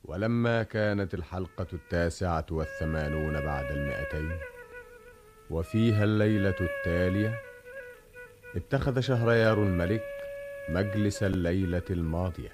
ولما كانت الحلقة 89 بعد 200 وفيها الليلة التالية، اتخذ شهريار الملك مجلس الليلة الماضية،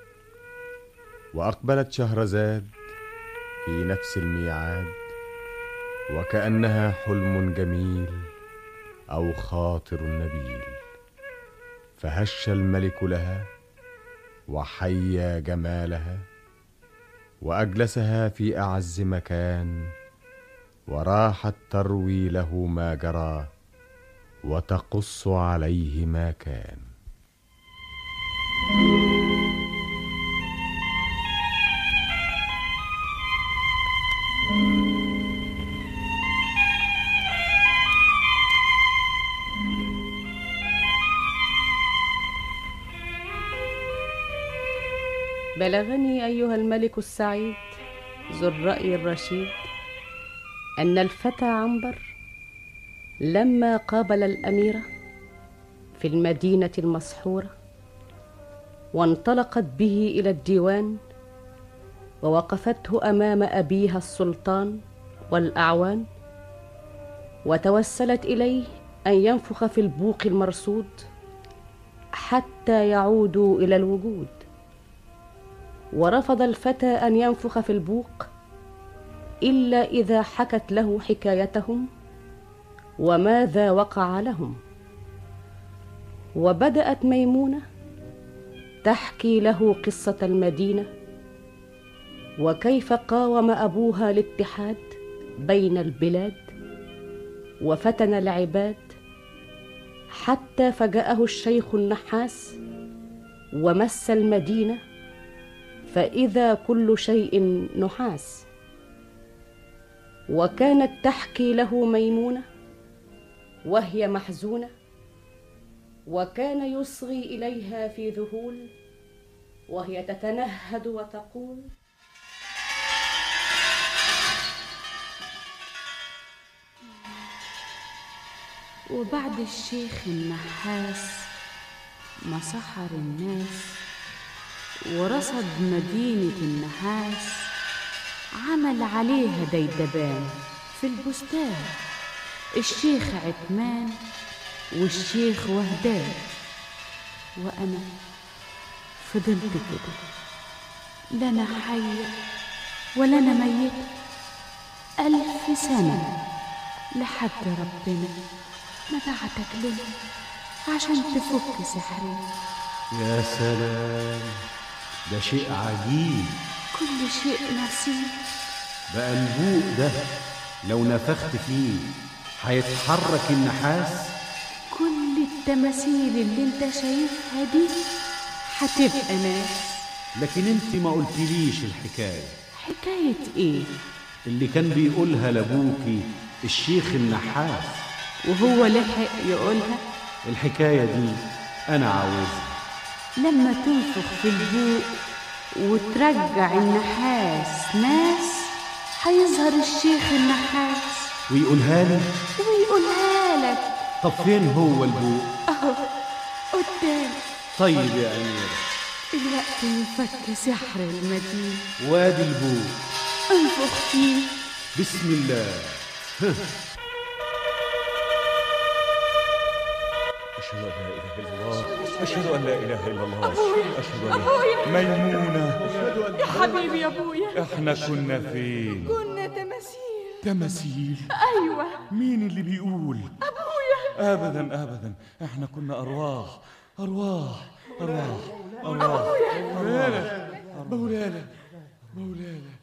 وأقبلت شهرزاد في نفس الميعاد، وكأنها حلم جميل أو خاطر نبيل، فهش الملك لها وحيا جمالها وأجلسها في أعز مكان، وراحت تروي له ما جرى وتقص عليه ما كان. بلغني أيها الملك السعيد ذو الرأي الرشيد أن الفتى عنبر لما قابل الأميرة في المدينة المسحورة وانطلقت به إلى الديوان، ووقفته أمام أبيها السلطان والأعوان، وتوسلت إليه أن ينفخ في البوق المرصود حتى يعودوا إلى الوجود. ورفض الفتى أن ينفخ في البوق إلا إذا حكت له حكايتهم وماذا وقع لهم. وبدأت ميمونة تحكي له قصة المدينة، وكيف قاوم أبوها الاتحاد بين البلاد وفتن العباد، حتى فجأه الشيخ النحاس ومس المدينة فإذا كل شيء نحاس. وكانت تحكي له ميمونة وهي محزونة، وكان يصغي إليها في ذهول وهي تتنهد وتقول: وبعد الشيخ النحاس ما سحر الناس ورصد مدينة النحاس، عمل عليها ديدبان في البستان، الشيخ عثمان والشيخ وهدان. وأنا فضلت كده، لا أنا حية ولا أنا ميتة 1000 سنة، لحد ربنا ما بعتك لنا عشان تفك سحرنا. يا سلام، ده شيء عجيب. كل شيء نصيب. بقى البوق ده لو نفخت فيه هيتحرك النحاس. كل التماثيل اللي انت شايفها دي هتبقى ناس. لكن انت ما قلتليش الحكاية. حكاية ايه؟ اللي كان بيقولها لابوكي الشيخ النحاس وهو لحق يقولها. الحكاية دي أنا عاوزها. لما تنفخ في البوق وترجع النحاس ناس، هيظهر الشيخ النحاس ويقولها لي. ويقولها لك. طب فين هو البوق؟ اهو قدام. طيب يا أميرة، الوقت ينفك سحر المدينة. وادي البوق، انفخ فيه. بسم الله. أشهد أن لا إله إلا الله، أشهد أن لا إله إلا الله، أشهد أن أبويا ميمونة يا حبيبي يا أبويا. إحنا كنا فين؟ كنا تماثيل. تماثيل؟ أيوة. مين اللي بيقول؟ أبويا. أبدا أبدا، إحنا كنا أرواح أرواح أرواح أرواح. مولانا مولانا مولانا.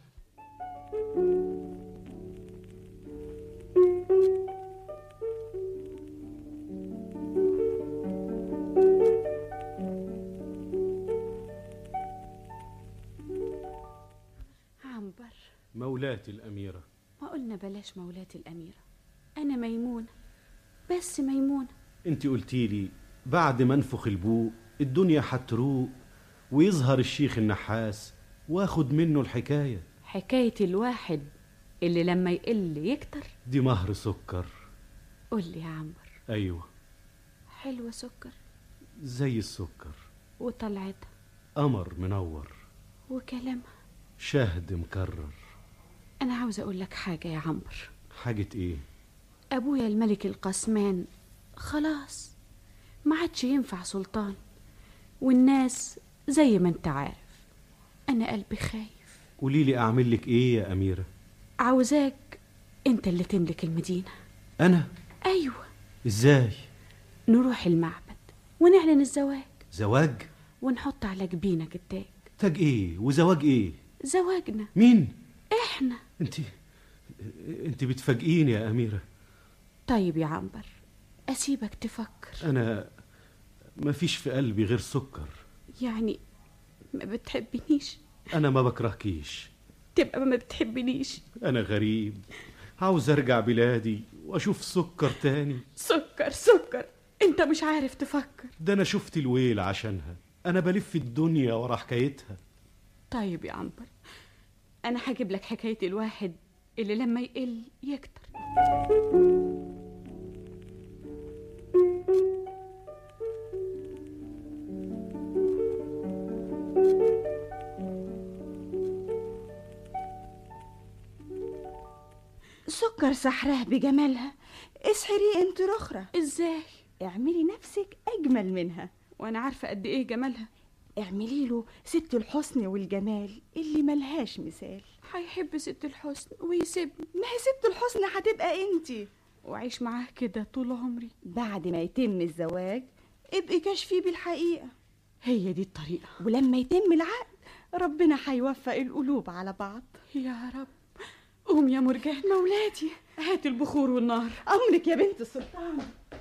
عنبر. مولاتي الأميرة. ما قلنا بلاش مولاتي الأميرة، أنا ميمونة، بس ميمونة. انت قلتيلي بعد ما انفخ البوق الدنيا هتروق ويظهر الشيخ النحاس واخد منه الحكاية. حكاية الواحد اللي لما يقل يكتر. دي مهر سكر. قول لي يا عنبر. أيوة. حلوة سكر زي السكر. وطلعتها قمر منور. وكلامها شهد مكرر. أنا عاوزة أقول لك حاجة يا عنبر. حاجة إيه؟ أبويا الملك القسمان خلاص ما عادش ينفع سلطان، والناس زي ما انت عارف. أنا قلبي خايف. قوليلي أعمل لك إيه يا أميرة؟ عاوزاك انت اللي تملك المدينة. أنا؟ أيوة. إزاي؟ نروح المعبد ونعلن الزواج. زواج؟ ونحط على جبينك التاج. تاج إيه وزواج إيه؟ زواجنا. مين؟ إحنا. انت بتفاجئيني يا أميرة. طيب يا عنبر، أسيبك تفكر. أنا ما فيش في قلبي غير سكر. يعني ما بتحبنيش؟ أنا ما بكرهكيش. تبقى ما بتحبنيش. أنا غريب، عاوز أرجع بلادي وأشوف سكر تاني. سكر سكر، أنت مش عارف تفكر. ده أنا شفت الويل عشانها، أنا بلف الدنيا ورا حكايتها. طيب يا عنبر، أنا هجيب لك حكاية الواحد اللي لما يقل يكتر. سكر سحرها بجمالها، اسحري انت رخرة. ازاي؟ اعملي نفسك اجمل منها. وانا عارفة قد ايه جمالها. اعملي له ست الحسن والجمال اللي ملهاش مثال. هيحب ست الحسن ويسيبني. ما هي ست الحسن هتبقى انتي، وعيش معاه كده طول عمري. بعد ما يتم الزواج ابقي كشفيه بالحقيقة. هي دي الطريقة. ولما يتم العقد ربنا هيوفق القلوب على بعض. يا رب. قوم يا مرجان. مولاتي، هات البخور والنار. أمرك يا بنت السلطان.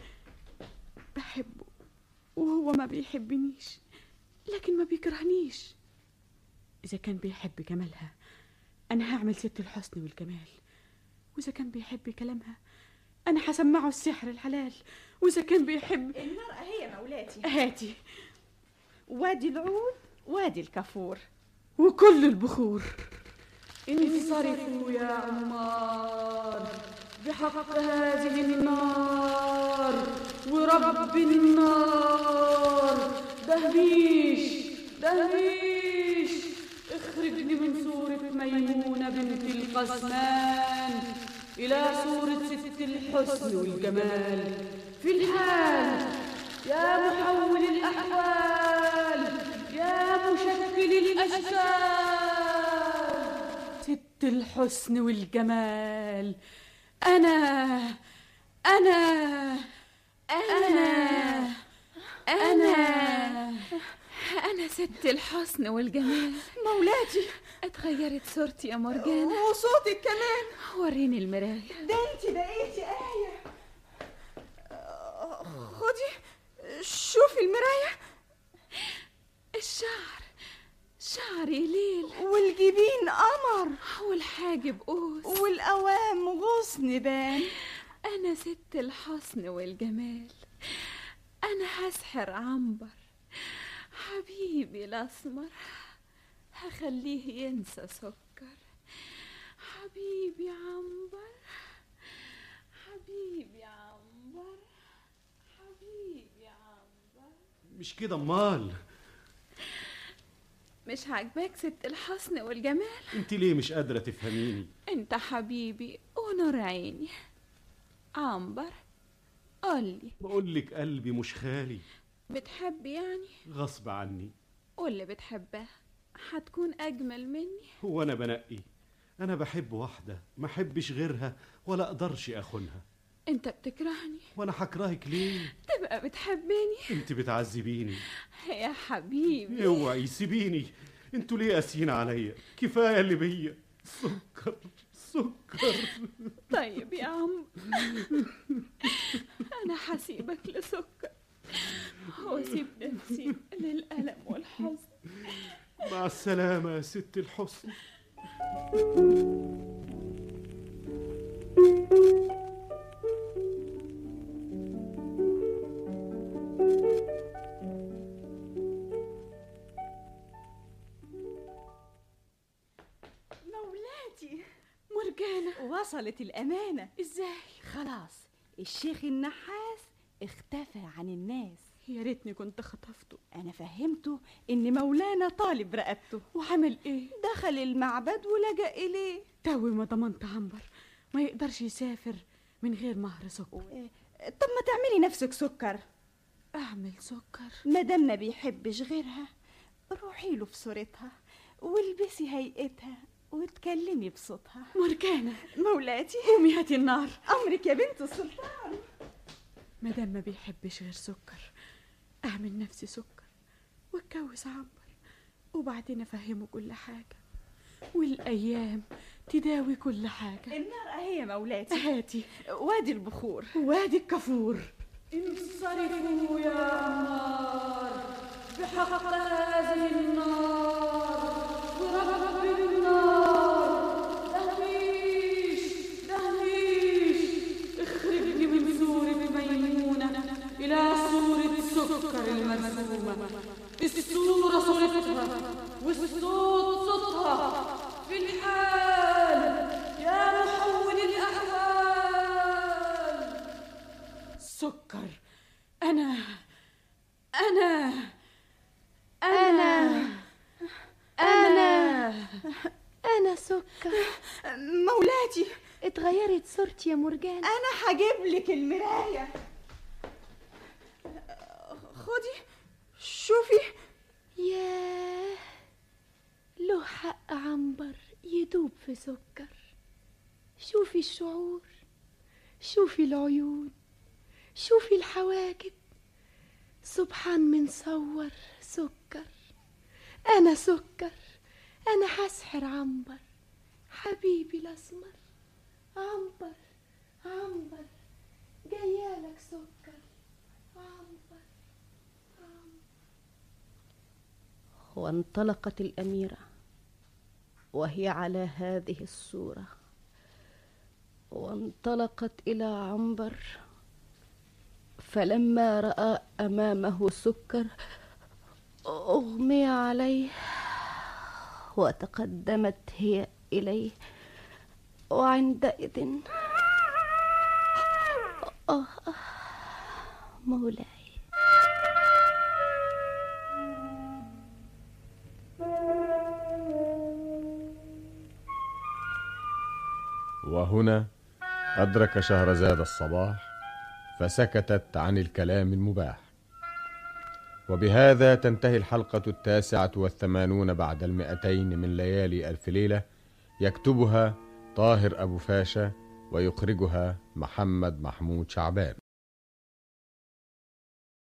بحبه وهو ما بيحبنيش، لكن ما بيكرهنيش. إذا كان بيحب جمالها أنا هعمل ست الحسن والجمال، وإذا كان بيحب كلامها أنا هسمعه السحر الحلال، وإذا كان بيحب النار هي مولاتي. هاتي. وادي العود وادي الكافور وكل البخور. انصرفوا يا عمار بحق هذه النار ورب النار. دهبيش دهبيش، اخرجني من صورة ميمونة بنت القسمان إلى صورة ست الحسن والجمال في الحال. يا محول الأحوال، يا مشكل الأشكال، ست الحسن والجمال. أنا ست الحسن والجمال. مولاتي، اتغيرت صورتي يا مرجانة، وصوتك كمان. وريني المراية. ده انت بقيتي آية. خدي شوفي المراية. شعري ليل، والجبين قمر، والحاجب قوس، والقوام غصن بان. أنا ست الحسن والجمال. أنا هسحر عنبر حبيبي الأسمر، هخليه ينسى سكر. حبيبي عنبر، حبيبي عنبر، حبيبي عنبر. مش كده امال؟ مش عاجباك ست الحسن والجمال؟ انت ليه مش قادرة تفهميني؟ انت حبيبي ونور عيني. عنبر قولي، بقولك قلبي مش خالي. بتحب يعني؟ غصب عني. واللي بتحبها هتكون أجمل مني. هو أنا بنقي؟ أنا بحب واحدة ما أحبش غيرها ولا أقدرش أخونها. انت بتكرهني وأنا هكرهك ليه؟ تبقى بتحبني. انت بتعذبيني يا حبيبي. اوعي سيبيني، انتوا ليه قاسيين عليا؟ كفايه اللي بيا. سكر سكر. طيب يا عم، انا هسيبك لسكر واسيب نفسي للألم والحزن. مع السلامه يا ست الحسن. مرجانة، وصلت الأمانة. ازاي؟ خلاص الشيخ النحاس اختفى عن الناس. يا ريتني كنت خطفته. أنا فهمته إن مولانا طالب رقبته. وعمل ايه؟ ده دخل المعبد ولجأ إليه. توي ما ضمنت عنبر ما يقدرش يسافر من غير مهر سكر. طب ما تعملي نفسك سكر. أعمل سكر؟ مادام ما بيحبش غيرها روحي له في صورتها والبسي هيئتها واتكلمي بصوتها. مرجانة مولاتي قومي هاتي النار. أمرك يا بنت السلطان. مادام ما بيحبش غير سكر أعمل نفسي سكر واتجوز عنبر وبعدين أفهمه كل حاجة والأيام تداوي كل حاجة. النار أهي يا مولاتي. هاتي وادي البخور وادي الكافور. انصرفوا يا نار بحق هذه النار ورب النار. دهليش دهليش اخرجني من سورة ميمونة إلى سورة سكر المرسومة. السورة صورتها والصوت صوتها في الحال يا محول الأحوال. سكر أنا سكر. مولاتي اتغيرت صورتي يا مرجان. أنا هجيب لك المراية. خدي شوفي. ياه له حق عنبر يدوب في سكر. شوفي الشعور، شوفي العيون، شوفي الحواجب. سبحان من صور سكر. أنا سكر، أنا هسحر عنبر حبيبي الأسمر. عنبر عنبر جايالك سكر. عنبر عنبر. وانطلقت الأميرة وهي على هذه الصورة، وانطلقت إلى عنبر، فلما رأى أمامه سكر أغمي عليه، وتقدمت هي إليه، وعندئذ مولاي. وهنا أدرك شهرزاد الصباح فسكتت عن الكلام المباح. وبهذا تنتهي الحلقة 89 بعد 200 من ليالي ألف ليلة. يكتبها طاهر أبو فاشا ويخرجها محمد محمود شعبان.